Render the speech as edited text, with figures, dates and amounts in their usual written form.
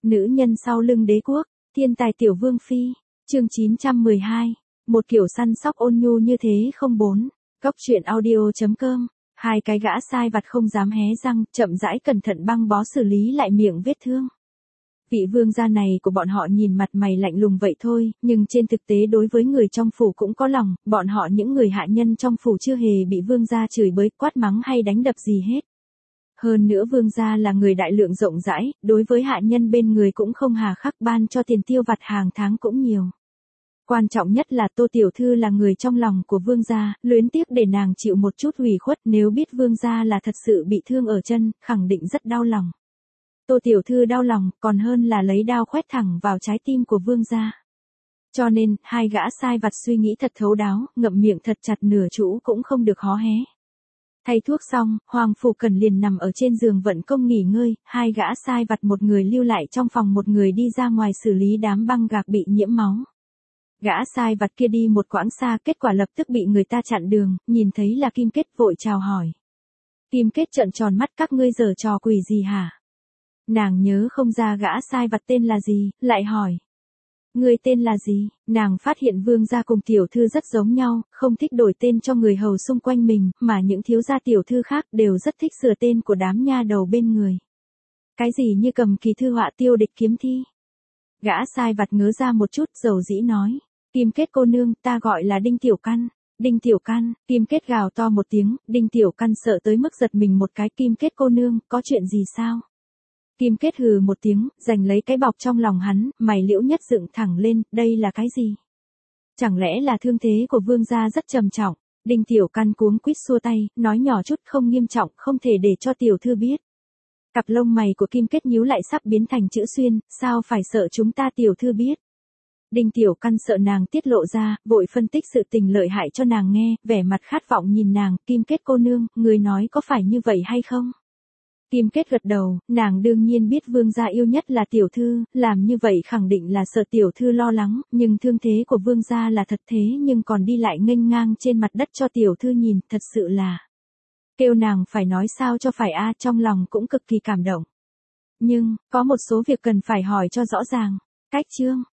Nữ nhân sau lưng đế quốc, thiên tài tiểu vương phi, chương 912, một kiểu săn sóc ôn nhu như thế không bốn, Cóc truyện audio.com, hai cái gã sai vặt không dám hé răng, chậm rãi cẩn thận băng bó xử lý lại miệng vết thương. Vị vương gia này của bọn họ nhìn mặt mày lạnh lùng vậy thôi, nhưng trên thực tế đối với người trong phủ cũng có lòng, bọn họ những người hạ nhân trong phủ chưa hề bị vương gia chửi bới, quát mắng hay đánh đập gì hết. Hơn nữa vương gia là người đại lượng rộng rãi, đối với hạ nhân bên người cũng không hà khắc, ban cho tiền tiêu vặt hàng tháng cũng nhiều. Quan trọng nhất là Tô Tiểu Thư là người trong lòng của vương gia, luyến tiếc để nàng chịu một chút ủy khuất, nếu biết vương gia là thật sự bị thương ở chân, khẳng định rất đau lòng. Tô Tiểu Thư đau lòng, còn hơn là lấy đao khoét thẳng vào trái tim của vương gia. Cho nên, hai gã sai vặt suy nghĩ thật thấu đáo, ngậm miệng thật chặt, nửa chữ cũng không được hó hé. Thay thuốc xong, Hoàng Phủ Cần liền nằm ở trên giường vận công nghỉ ngơi, hai gã sai vặt một người lưu lại trong phòng, một người đi ra ngoài xử lý đám băng gạc bị nhiễm máu. Gã sai vặt kia đi một quãng xa, kết quả lập tức bị người ta chặn đường, nhìn thấy là Kim Kết vội chào hỏi. Kim Kết trợn tròn mắt, các ngươi giở trò quỷ gì hả? Nàng nhớ không ra gã sai vặt tên là gì, lại hỏi. Ngươi tên là gì? Nàng phát hiện vương gia cùng tiểu thư rất giống nhau, không thích đổi tên cho người hầu xung quanh mình, mà những thiếu gia tiểu thư khác đều rất thích sửa tên của đám nha đầu bên người. Cái gì như Cầm Kỳ Thư Họa Tiêu Địch Kiếm Thi? Gã sai vặt ngớ ra một chút, dầu dĩ nói. Kim Kết cô nương, ta gọi là Đinh Tiểu Căn. Đinh Tiểu Căn, Kim Kết gào to một tiếng, Đinh Tiểu Căn sợ tới mức giật mình một cái. Kim Kết cô nương, có chuyện gì sao? Kim Kết hừ một tiếng, giành lấy cái bọc trong lòng hắn, mày liễu nhất dựng thẳng lên, đây là cái gì? Chẳng lẽ là thương thế của vương gia rất trầm trọng? Đinh Tiểu Căn cuống quýt xua tay, nói nhỏ chút, không nghiêm trọng, không thể để cho tiểu thư biết. Cặp lông mày của Kim Kết nhíu lại sắp biến thành chữ xuyên, sao phải sợ chúng ta tiểu thư biết? Đinh Tiểu Căn sợ nàng tiết lộ ra, vội phân tích sự tình lợi hại cho nàng nghe, vẻ mặt khát vọng nhìn nàng. Kim Kết cô nương, người nói có phải như vậy hay không? Kim Kết gật đầu, nàng đương nhiên biết vương gia yêu nhất là tiểu thư, làm như vậy khẳng định là sợ tiểu thư lo lắng, nhưng thương thế của vương gia là thật thế nhưng còn đi lại nghênh ngang trên mặt đất cho tiểu thư nhìn, thật sự là. Kêu nàng phải nói sao cho phải a, trong lòng cũng cực kỳ cảm động. Nhưng, có một số việc cần phải hỏi cho rõ ràng. Cách chương,